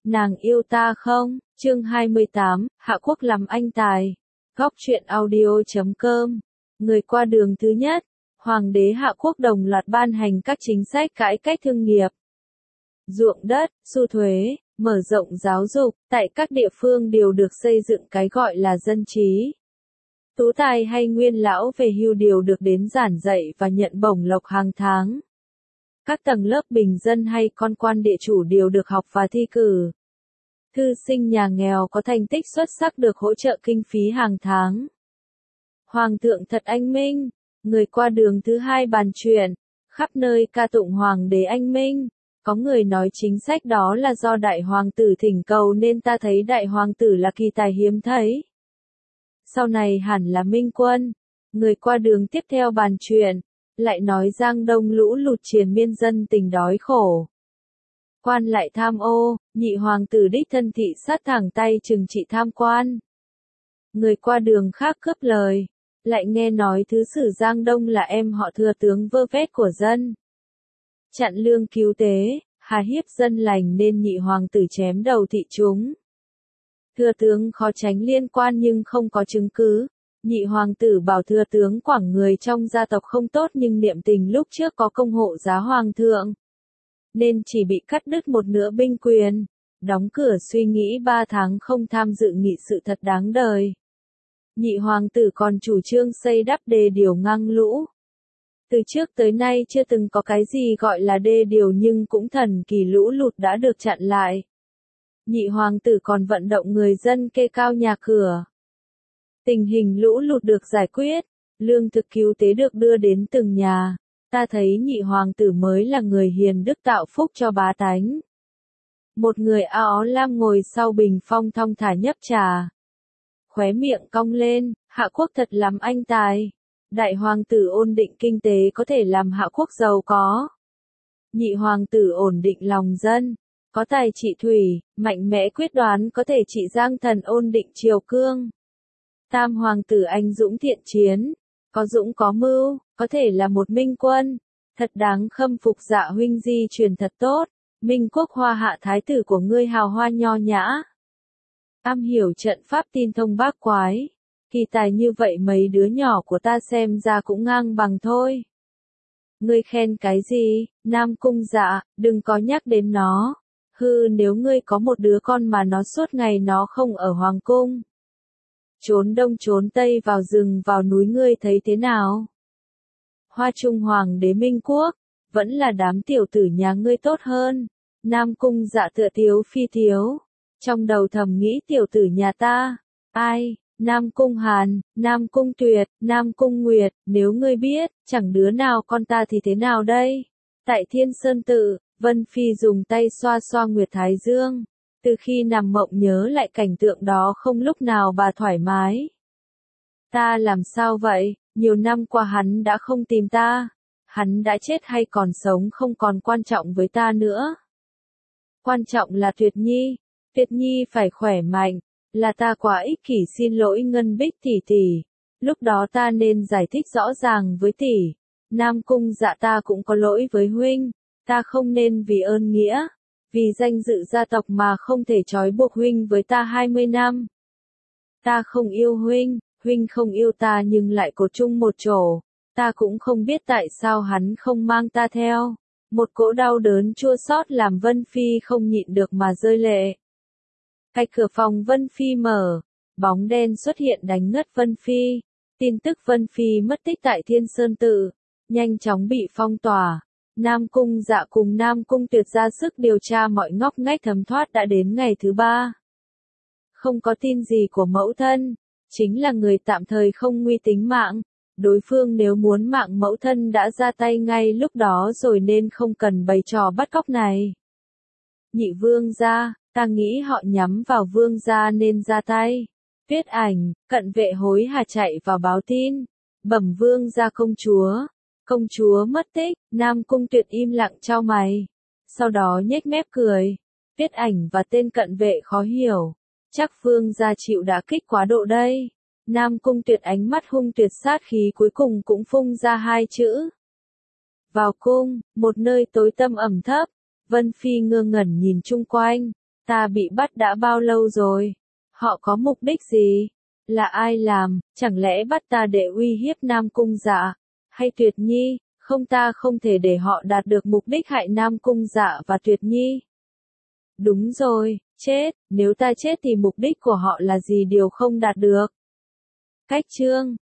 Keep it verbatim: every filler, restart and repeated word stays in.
nàng yêu ta không? Chương hai mươi tám, Hạ Quốc làm anh tài. Góc truyện audio chấm com. Người qua đường thứ nhất, Hoàng đế Hạ Quốc đồng loạt ban hành các chính sách cải cách thương nghiệp, ruộng đất, thu thuế, mở rộng giáo dục, tại các địa phương đều được xây dựng cái gọi là dân trí. Tú tài hay nguyên lão về hưu đều được đến giảng dạy và nhận bổng lộc hàng tháng. Các tầng lớp bình dân hay con quan địa chủ đều được học và thi cử. Thư sinh nhà nghèo có thành tích xuất sắc được hỗ trợ kinh phí hàng tháng. Hoàng thượng thật anh minh, người qua đường thứ hai bàn chuyện, khắp nơi ca tụng hoàng đế anh minh. Có người nói chính sách đó là do đại hoàng tử thỉnh cầu nên ta thấy đại hoàng tử là kỳ tài hiếm thấy. Sau này hẳn là minh quân. Người qua đường tiếp theo bàn chuyện, lại nói Giang Đông lũ lụt triền miên dân tình đói khổ. Quan lại tham ô, nhị hoàng tử đích thân thị sát thẳng tay trừng trị tham quan. Người qua đường khác cướp lời, lại nghe nói thứ sử Giang Đông là em họ thừa tướng vơ vét của dân. Chặn lương cứu tế, hà hiếp dân lành nên nhị hoàng tử chém đầu thị chúng. Thừa tướng khó tránh liên quan nhưng không có chứng cứ. Nhị hoàng tử bảo thừa tướng quảng người trong gia tộc không tốt nhưng niệm tình lúc trước có công hộ giá hoàng thượng, nên chỉ bị cắt đứt một nửa binh quyền. Đóng cửa suy nghĩ ba tháng không tham dự nghị sự thật đáng đời. Nhị hoàng tử còn chủ trương xây đắp đê điều ngăn lũ. Từ trước tới nay chưa từng có cái gì gọi là đê điều nhưng cũng thần kỳ lũ lụt đã được chặn lại. Nhị hoàng tử còn vận động người dân kê cao nhà cửa. Tình hình lũ lụt được giải quyết, lương thực cứu tế được đưa đến từng nhà. Ta thấy nhị hoàng tử mới là người hiền đức tạo phúc cho bá tánh. Một người áo lam ngồi sau bình phong thong thả nhấp trà. Khóe miệng cong lên, Hạ Quốc thật lắm anh tài. Đại hoàng tử ổn định kinh tế có thể làm Hạ Quốc giàu có. Nhị hoàng tử ổn định lòng dân, có tài trị thủy, mạnh mẽ quyết đoán có thể trị Giang Thần ổn định triều cương. Tam hoàng tử anh dũng thiện chiến, có dũng có mưu, có thể là một minh quân, thật đáng khâm phục. Dạ huynh di truyền thật tốt, Minh Quốc Hoa Hạ thái tử của ngươi hào hoa nho nhã. Am hiểu trận pháp tin thông bác quái, kỳ tài như vậy mấy đứa nhỏ của ta xem ra cũng ngang bằng thôi. Ngươi khen cái gì, Nam Cung Dạ, đừng có nhắc đến nó. Hư, nếu ngươi có một đứa con mà nó suốt ngày nó không ở hoàng cung, trốn đông trốn tây vào rừng vào núi, ngươi thấy thế nào? Hoa Trung hoàng đế Minh Quốc, vẫn là đám tiểu tử nhà ngươi tốt hơn. Nam Cung Dạ tựa thiếu phi thiếu, trong đầu thầm nghĩ tiểu tử nhà ta, ai? Nam Cung Hàn, Nam Cung Tuyệt, Nam Cung Nguyệt, nếu ngươi biết, chẳng đứa nào con ta thì thế nào đây? Tại Thiên Sơn Tự, Vân Phi dùng tay xoa xoa Nguyệt Thái Dương. Từ khi nằm mộng nhớ lại cảnh tượng đó không lúc nào bà thoải mái. Ta làm sao vậy? Nhiều năm qua hắn đã không tìm ta. Hắn đã chết hay còn sống không còn quan trọng với ta nữa. Quan trọng là Tuyệt Nhi. Tuyệt Nhi phải khỏe mạnh. Là ta quá ích kỷ, xin lỗi Ngân Bích tỷ tỷ. Lúc đó ta nên giải thích rõ ràng với tỷ. Nam Cung Dạ, ta cũng có lỗi với huynh. Ta không nên vì ơn nghĩa, vì danh dự gia tộc mà không thể trói buộc huynh với ta hai mươi năm. Ta không yêu huynh, huynh không yêu ta nhưng lại cột chung một chỗ. Ta cũng không biết tại sao hắn không mang ta theo. Một cỗ đau đớn chua xót làm Vân Phi không nhịn được mà rơi lệ. Cạch cửa phòng Vân Phi mở, bóng đen xuất hiện đánh ngất Vân Phi. Tin tức Vân Phi mất tích tại Thiên Sơn Tự, nhanh chóng bị phong tỏa. Nam Cung Dạ cùng Nam Cung Tuyệt ra sức điều tra mọi ngóc ngách thấm thoát đã đến ngày thứ ba. Không có tin gì của mẫu thân, chính là người tạm thời không nguy tính mạng. Đối phương nếu muốn mạng mẫu thân đã ra tay ngay lúc đó rồi nên không cần bày trò bắt cóc này. Nhị vương gia, ta nghĩ họ nhắm vào vương gia nên ra tay. Tuyết Ảnh, cận vệ hối hả chạy vào báo tin. Bẩm vương gia công chúa. Công chúa mất tích. Nam Cung Tuyệt im lặng chau mày. Sau đó nhếch mép cười. Tuyết Ảnh và tên cận vệ khó hiểu. Chắc vương gia chịu đả kích quá độ đây. Nam Cung Tuyệt ánh mắt hung tuyệt sát khí cuối cùng cũng phun ra hai chữ. Vào cung, một nơi tối tăm ẩm thấp. Vân Phi ngơ ngẩn nhìn chung quanh. Ta bị bắt đã bao lâu rồi? Họ có mục đích gì? Là ai làm? Chẳng lẽ bắt ta để uy hiếp Nam Cung Dạ? Hay Tuyệt Nhi? Không, ta không thể để họ đạt được mục đích hại Nam Cung Dạ và Tuyệt Nhi. Đúng rồi, chết, nếu ta chết thì mục đích của họ là gì đều không đạt được. Cách chương